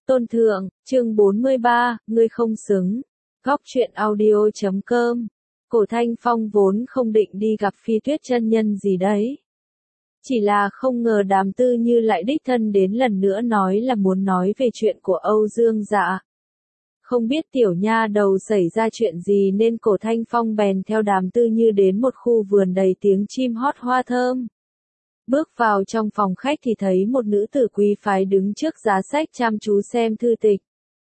Tôn Thượng, chương 43, ngươi không xứng. Góc truyện audio.com. Cổ Thanh Phong vốn không định đi gặp Phi Tuyết chân nhân gì đấy. Chỉ là không ngờ Đàm Tư Như lại đích thân đến lần nữa nói là muốn nói về chuyện của Âu Dương Dạ. Không biết tiểu nha đầu xảy ra chuyện gì nên Cổ Thanh Phong bèn theo Đàm Tư Như đến một khu vườn đầy tiếng chim hót hoa thơm. Bước vào trong phòng khách thì thấy một nữ tử quý phái đứng trước giá sách chăm chú xem thư tịch.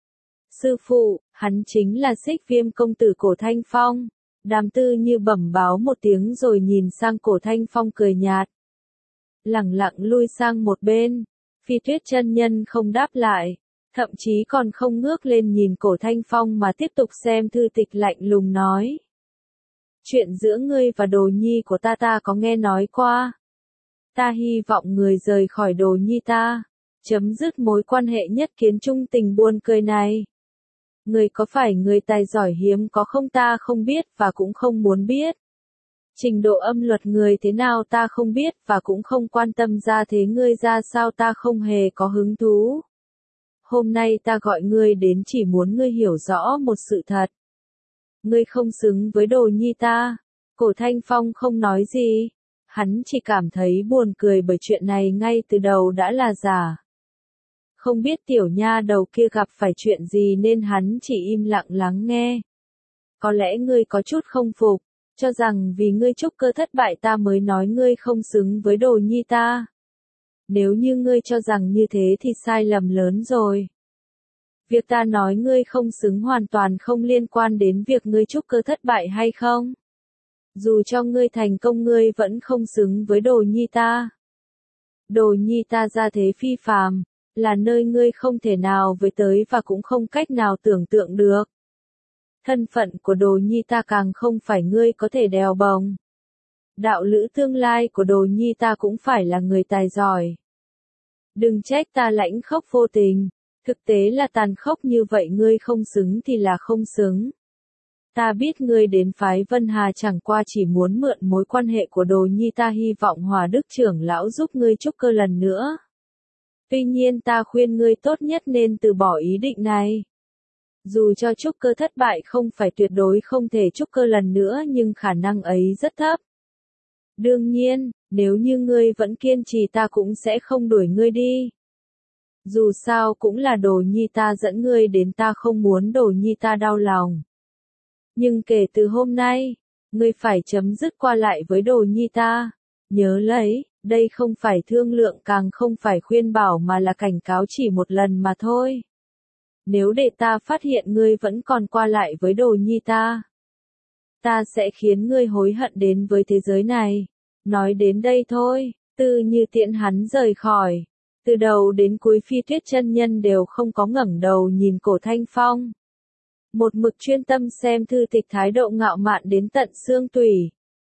Sư phụ, hắn chính là Xích Viêm công tử Cổ Thanh Phong. Đàm Tư Như bẩm báo một tiếng rồi nhìn sang Cổ Thanh Phong cười nhạt. Lẳng lặng lui sang một bên. Phi Tuyết chân nhân không đáp lại, thậm chí còn không ngước lên nhìn Cổ Thanh Phong mà tiếp tục xem thư tịch, lạnh lùng nói. Chuyện giữa ngươi và đồ nhi của ta có nghe nói qua. Ta hy vọng người rời khỏi đồ nhi ta, chấm dứt mối quan hệ nhất kiến chung tình buồn cười này. Người có phải người tài giỏi hiếm có không ta không biết và cũng không muốn biết. Trình độ âm luật người thế nào ta không biết và cũng không quan tâm, ra thế ngươi ra sao ta không hề có hứng thú. Hôm nay ta gọi ngươi đến chỉ muốn ngươi hiểu rõ một sự thật. Ngươi không xứng với đồ nhi ta. Cổ Thanh Phong không nói gì. Hắn chỉ cảm thấy buồn cười bởi chuyện này ngay từ đầu đã là giả. Không biết tiểu nha đầu kia gặp phải chuyện gì nên hắn chỉ im lặng lắng nghe. Có lẽ ngươi có chút không phục, cho rằng vì ngươi trúc cơ thất bại ta mới nói ngươi không xứng với đồ nhi ta. Nếu như ngươi cho rằng như thế thì sai lầm lớn rồi. Việc ta nói ngươi không xứng hoàn toàn không liên quan đến việc ngươi trúc cơ thất bại hay không. Dù cho ngươi thành công ngươi vẫn không xứng với đồ nhi ta. Đồ nhi ta ra thế phi phàm, là nơi ngươi không thể nào với tới và cũng không cách nào tưởng tượng được. Thân phận của đồ nhi ta càng không phải ngươi có thể đèo bồng. Đạo lữ tương lai của đồ nhi ta cũng phải là người tài giỏi. Đừng trách ta lãnh khốc vô tình, thực tế là tàn khốc như vậy, ngươi không xứng thì là không xứng. Ta biết ngươi đến phái Vân Hà chẳng qua chỉ muốn mượn mối quan hệ của đồ nhi ta, hy vọng Hòa Đức trưởng lão giúp ngươi trúc cơ lần nữa. Tuy nhiên ta khuyên ngươi tốt nhất nên từ bỏ ý định này. Dù cho trúc cơ thất bại không phải tuyệt đối không thể trúc cơ lần nữa nhưng khả năng ấy rất thấp. Đương nhiên, nếu như ngươi vẫn kiên trì ta cũng sẽ không đuổi ngươi đi. Dù sao cũng là đồ nhi ta dẫn ngươi đến, ta không muốn đồ nhi ta đau lòng. Nhưng kể từ hôm nay, ngươi phải chấm dứt qua lại với đồ nhi ta. Nhớ lấy, đây không phải thương lượng càng không phải khuyên bảo mà là cảnh cáo chỉ một lần mà thôi. Nếu để ta phát hiện ngươi vẫn còn qua lại với đồ nhi ta, ta sẽ khiến ngươi hối hận đến với thế giới này. Nói đến đây thôi, Tư Như tiễn hắn rời khỏi. Từ đầu đến cuối Phi Tuyết chân nhân đều không có ngẩng đầu nhìn Cổ Thanh Phong. Một mực chuyên tâm xem thư tịch, thái độ ngạo mạn đến tận xương tủy.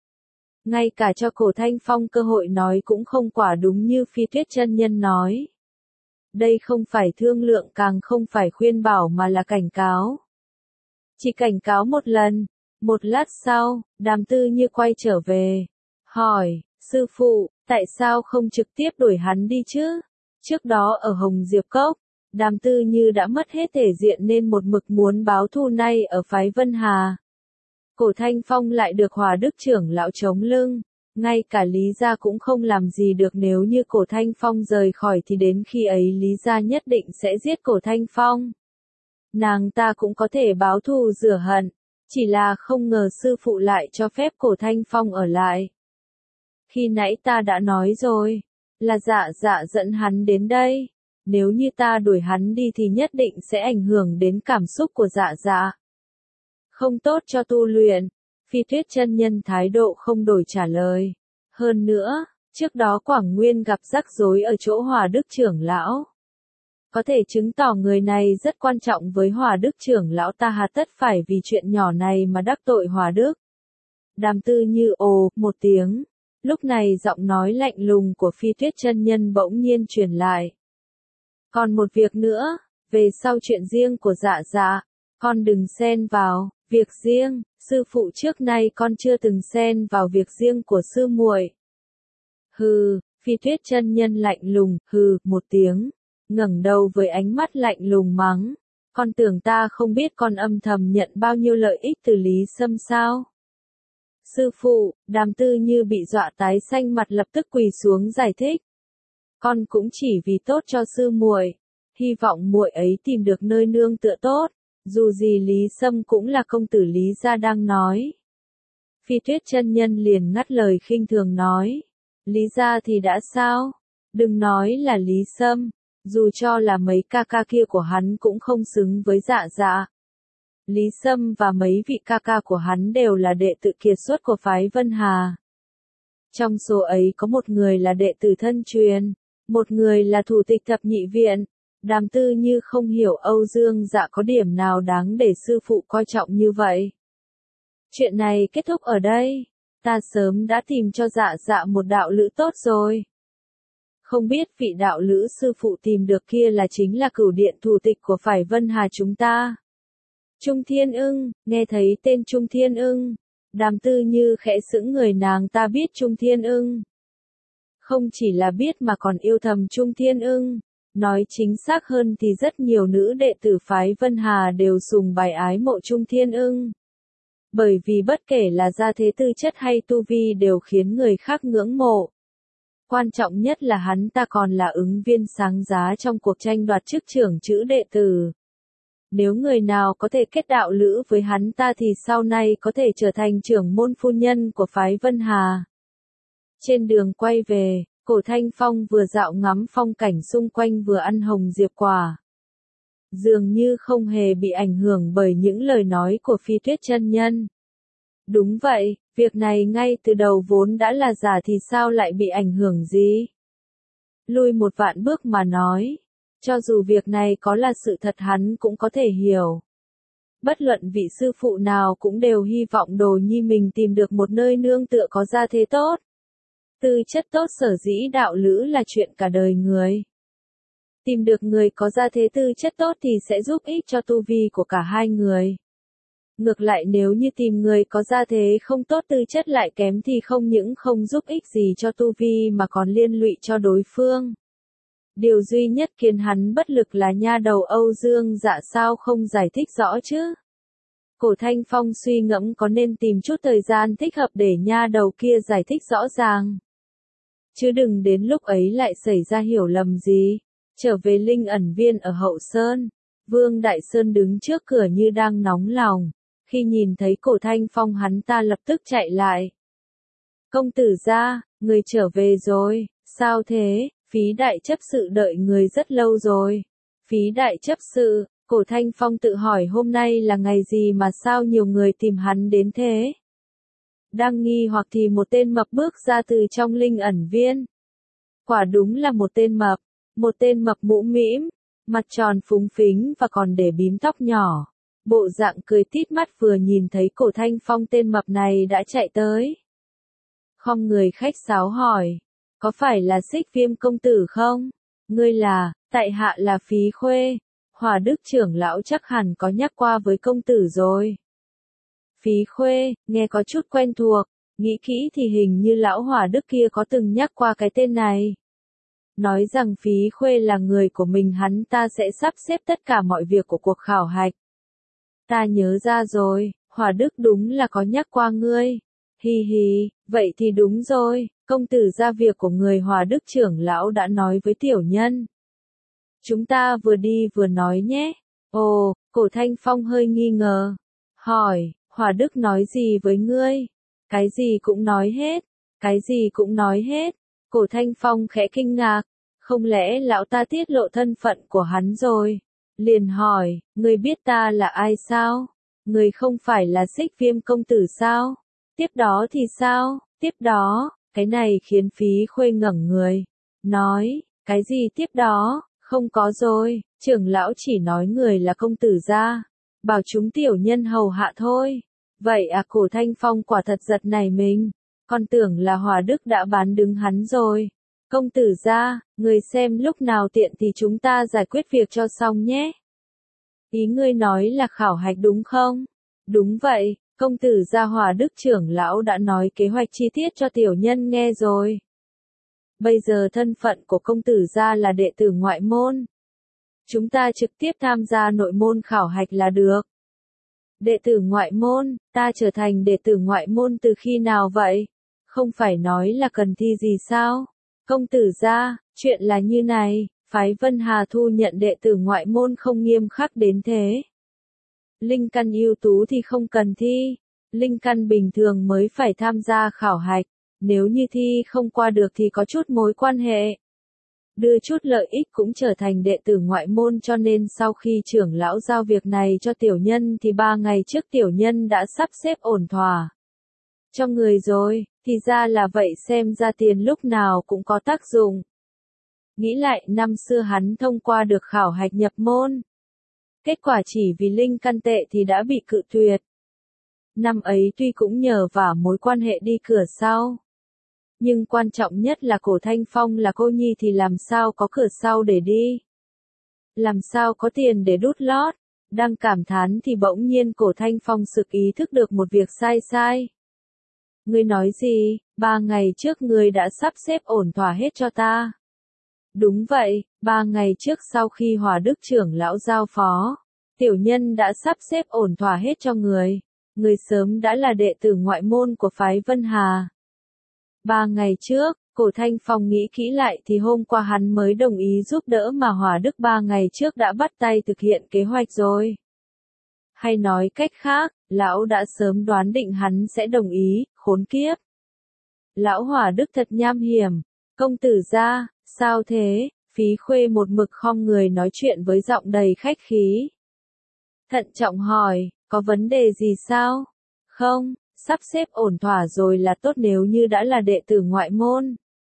Ngay cả cho Cổ Thanh Phong cơ hội nói cũng không, quả đúng như Phi Tuyết chân nhân nói. Đây không phải thương lượng càng không phải khuyên bảo mà là cảnh cáo. Chỉ cảnh cáo một lần. Một lát sau, Đàm Tư Như quay trở về. Hỏi, sư phụ, tại sao không trực tiếp đuổi hắn đi chứ? Trước đó ở Hồng Diệp Cốc, Đàm Tư Như đã mất hết thể diện nên một mực muốn báo thù, nay ở phái Vân Hà. Cổ Thanh Phong lại được Hòa Đức trưởng lão chống lưng. Ngay cả Lý gia cũng không làm gì được, nếu như Cổ Thanh Phong rời khỏi thì đến khi ấy Lý gia nhất định sẽ giết Cổ Thanh Phong. Nàng ta cũng có thể báo thù rửa hận, chỉ là không ngờ sư phụ lại cho phép Cổ Thanh Phong ở lại. Khi nãy ta đã nói rồi, là Dạ dẫn hắn đến đây. Nếu như ta đuổi hắn đi thì nhất định sẽ ảnh hưởng đến cảm xúc của Dạ. Không tốt cho tu luyện. Phi Tuyết chân nhân thái độ không đổi trả lời. Hơn nữa, trước đó Quảng Nguyên gặp rắc rối ở chỗ Hòa Đức trưởng lão. Có thể chứng tỏ người này rất quan trọng với Hòa Đức trưởng lão, ta hà tất phải vì chuyện nhỏ này mà đắc tội Hòa Đức. Đàm Tư Như ồ một tiếng. Lúc này giọng nói lạnh lùng của Phi Tuyết chân nhân bỗng nhiên truyền lại. Còn một việc nữa, về sau chuyện riêng của Dạ, con đừng xen vào. Việc riêng, sư phụ, trước nay con chưa từng xen vào việc riêng của sư muội. Hừ, Phi Tuyết chân nhân lạnh lùng, hừ một tiếng. ngẩng đầu với ánh mắt lạnh lùng mắng. Con tưởng ta không biết con âm thầm nhận bao nhiêu lợi ích từ Lý Sâm sao? Sư phụ, Đàm Tư Như bị dọa tái xanh mặt lập tức quỳ xuống giải thích. Con cũng chỉ vì tốt cho sư muội, hy vọng muội ấy tìm được nơi nương tựa tốt, dù gì Lý Sâm cũng là công tử Lý gia đang nói. Phi Tuyết chân nhân liền ngắt lời khinh thường nói, Lý gia thì đã sao? Đừng nói là Lý Sâm, dù cho là mấy ca ca kia của hắn cũng không xứng với Dạ Dạ. Lý Sâm và mấy vị ca ca của hắn đều là đệ tử kiệt xuất của phái Vân Hà. Trong số ấy có một người là đệ tử thân truyền, một người là thủ tịch thập nhị viện. Đàm Tư Như không hiểu Âu Dương Dạ có điểm nào đáng để sư phụ coi trọng như vậy. Chuyện này kết thúc ở đây, ta sớm đã tìm cho Dạ Dạ một đạo lữ tốt rồi. Không biết vị đạo lữ sư phụ tìm được kia là chính là Cửu Điện thủ tịch của phái Vân Hà chúng ta. Trung Thiên Ưng, nghe thấy tên Trung Thiên Ưng, Đàm Tư Như khẽ sững người, nàng ta biết Trung Thiên Ưng. Không chỉ là biết mà còn yêu thầm Trung Thiên Ưng, nói chính xác hơn thì rất nhiều nữ đệ tử phái Vân Hà đều sùng bài ái mộ Trung Thiên Ưng. Bởi vì bất kể là gia thế tư chất hay tu vi đều khiến người khác ngưỡng mộ. Quan trọng nhất là hắn ta còn là ứng viên sáng giá trong cuộc tranh đoạt chức trưởng chữ đệ tử. Nếu người nào có thể kết đạo lữ với hắn ta thì sau này có thể trở thành trưởng môn phu nhân của phái Vân Hà. Trên đường quay về, Cổ Thanh Phong vừa dạo ngắm phong cảnh xung quanh vừa ăn hồng diệp quả. Dường như không hề bị ảnh hưởng bởi những lời nói của Phi Tuyết chân nhân. Đúng vậy, việc này ngay từ đầu vốn đã là giả thì sao lại bị ảnh hưởng gì? Lui một vạn bước mà nói, cho dù việc này có là sự thật hắn cũng có thể hiểu. Bất luận vị sư phụ nào cũng đều hy vọng đồ nhi mình tìm được một nơi nương tựa có gia thế tốt. Tư chất tốt sở dĩ đạo lữ là chuyện cả đời người. Tìm được người có gia thế tư chất tốt thì sẽ giúp ích cho tu vi của cả hai người. Ngược lại nếu như tìm người có gia thế không tốt tư chất lại kém thì không những không giúp ích gì cho tu vi mà còn liên lụy cho đối phương. Điều duy nhất khiến hắn bất lực là nha đầu Âu Dương Dạ sao không giải thích rõ chứ. Cổ Thanh Phong suy ngẫm có nên tìm chút thời gian thích hợp để nha đầu kia giải thích rõ ràng. Chứ đừng đến lúc ấy lại xảy ra hiểu lầm gì. Trở về Linh ẩn viên ở Hậu Sơn, Vương Đại Sơn đứng trước cửa như đang nóng lòng. Khi nhìn thấy Cổ Thanh Phong hắn ta lập tức chạy lại. Công tử gia, người trở về rồi, sao thế? Phí đại chấp sự đợi người rất lâu rồi. Phí đại chấp sự, Cổ Thanh Phong tự hỏi hôm nay là ngày gì mà sao nhiều người tìm hắn đến thế? Đang nghi hoặc thì một tên mập bước ra từ trong Linh ẩn viên. Quả đúng là một tên mập mũ mĩm, mặt tròn phúng phính và còn để bím tóc nhỏ. Bộ dạng cười tít mắt vừa nhìn thấy Cổ Thanh Phong tên mập này đã chạy tới. Khom người khách sáo hỏi, có phải là Xích Viêm công tử không? Ngươi là, tại hạ là Phí Khuê. Hòa Đức trưởng lão chắc hẳn có nhắc qua với công tử rồi. Phí Khuê, nghe có chút quen thuộc, nghĩ kỹ thì hình như lão Hòa Đức kia có từng nhắc qua cái tên này. Nói rằng Phí Khuê là người của mình hắn ta sẽ sắp xếp tất cả mọi việc của cuộc khảo hạch. Ta nhớ ra rồi, Hòa Đức đúng là có nhắc qua ngươi. Hi hi, vậy thì đúng rồi, công tử ra việc của người Hòa Đức trưởng lão đã nói với tiểu nhân. Chúng ta vừa đi vừa nói nhé. Ồ, Cổ Thanh Phong hơi nghi ngờ. Hỏi, Hòa Đức nói gì với ngươi? Cái gì cũng nói hết. Cái gì cũng nói hết. Cổ Thanh Phong khẽ kinh ngạc. Không lẽ lão ta tiết lộ thân phận của hắn rồi? Liền hỏi, ngươi biết ta là ai sao? Ngươi không phải là Xích Viêm công tử sao? Tiếp đó thì sao? Tiếp đó, cái này khiến Phí Khuê ngẩng người. Nói, cái gì tiếp đó? Không có rồi, trưởng lão chỉ nói người là công tử gia. Bảo chúng tiểu nhân hầu hạ thôi. Vậy à, Cổ Thanh Phong quả thật giật nảy mình. Con tưởng là Hòa Đức đã bán đứng hắn rồi. Công tử gia, người xem lúc nào tiện thì chúng ta giải quyết việc cho xong nhé. Ý ngươi nói là khảo hạch đúng không? Đúng vậy, công tử gia Hòa Đức trưởng lão đã nói kế hoạch chi tiết cho tiểu nhân nghe rồi. Bây giờ thân phận của công tử gia là đệ tử ngoại môn, Chúng ta trực tiếp tham gia nội môn khảo hạch là được. Đệ tử ngoại môn, ta trở thành đệ tử ngoại môn từ khi nào vậy? Không phải nói là cần thi gì sao? Công tử gia, chuyện là như này, phái Vân Hà thu nhận đệ tử ngoại môn không nghiêm khắc đến thế. Linh căn ưu tú thì không cần thi, linh căn bình thường mới phải tham gia khảo hạch, nếu như thi không qua được thì có chút mối quan hệ. Đưa chút lợi ích cũng trở thành đệ tử ngoại môn, cho nên sau khi trưởng lão giao việc này cho tiểu nhân thì 3 ngày trước tiểu nhân đã sắp xếp ổn thỏa cho người rồi, thì ra là vậy, xem ra tiền lúc nào cũng có tác dụng. Nghĩ lại năm xưa hắn thông qua được khảo hạch nhập môn. Kết quả chỉ vì linh căn tệ thì đã bị cự tuyệt. Năm ấy tuy cũng nhờ vào mối quan hệ đi cửa sau. Nhưng quan trọng nhất là Cổ Thanh Phong là cô nhi thì làm sao có cửa sau để đi. Làm sao có tiền để đút lót. Đang cảm thán thì bỗng nhiên Cổ Thanh Phong sực ý thức được một việc sai. Ngươi nói gì, 3 ngày trước ngươi đã sắp xếp ổn thỏa hết cho ta. Đúng vậy, 3 ngày trước sau khi Hòa Đức trưởng lão giao phó, tiểu nhân đã sắp xếp ổn thỏa hết cho người. Người sớm đã là đệ tử ngoại môn của phái Vân Hà. 3 ngày trước, Cổ Thanh Phong nghĩ kỹ lại thì hôm qua hắn mới đồng ý giúp đỡ mà Hòa Đức 3 ngày trước đã bắt tay thực hiện kế hoạch rồi. Hay nói cách khác, lão đã sớm đoán định hắn sẽ đồng ý, khốn kiếp. Lão Hòa Đức thật nham hiểm, công tử gia, sao thế? Phí Khuê một mực khom người nói chuyện với giọng đầy khách khí. Thận trọng hỏi, có vấn đề gì sao? Không, sắp xếp ổn thỏa rồi là tốt, nếu như đã là đệ tử ngoại môn.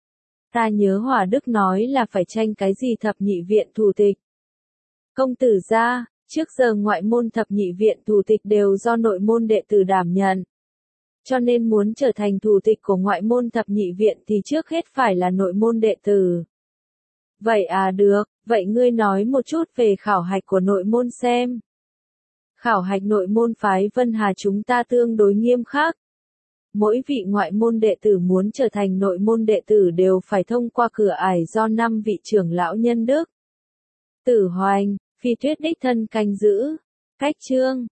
Ta nhớ Hòa Đức nói là phải tranh cái gì thập nhị viện thủ tịch. Công tử gia, trước giờ ngoại môn thập nhị viện thủ tịch đều do nội môn đệ tử đảm nhận. Cho nên muốn trở thành thủ tịch của ngoại môn thập nhị viện thì trước hết phải là nội môn đệ tử. Vậy à, được, vậy ngươi nói một chút về khảo hạch của nội môn xem. Khảo hạch nội môn phái Vân Hà chúng ta tương đối nghiêm khắc. Mỗi vị ngoại môn đệ tử muốn trở thành nội môn đệ tử đều phải thông qua cửa ải do 5 vị trưởng lão nhân đức, Tử Hoành, Phi Tuyết đích thân canh giữ. Cách chương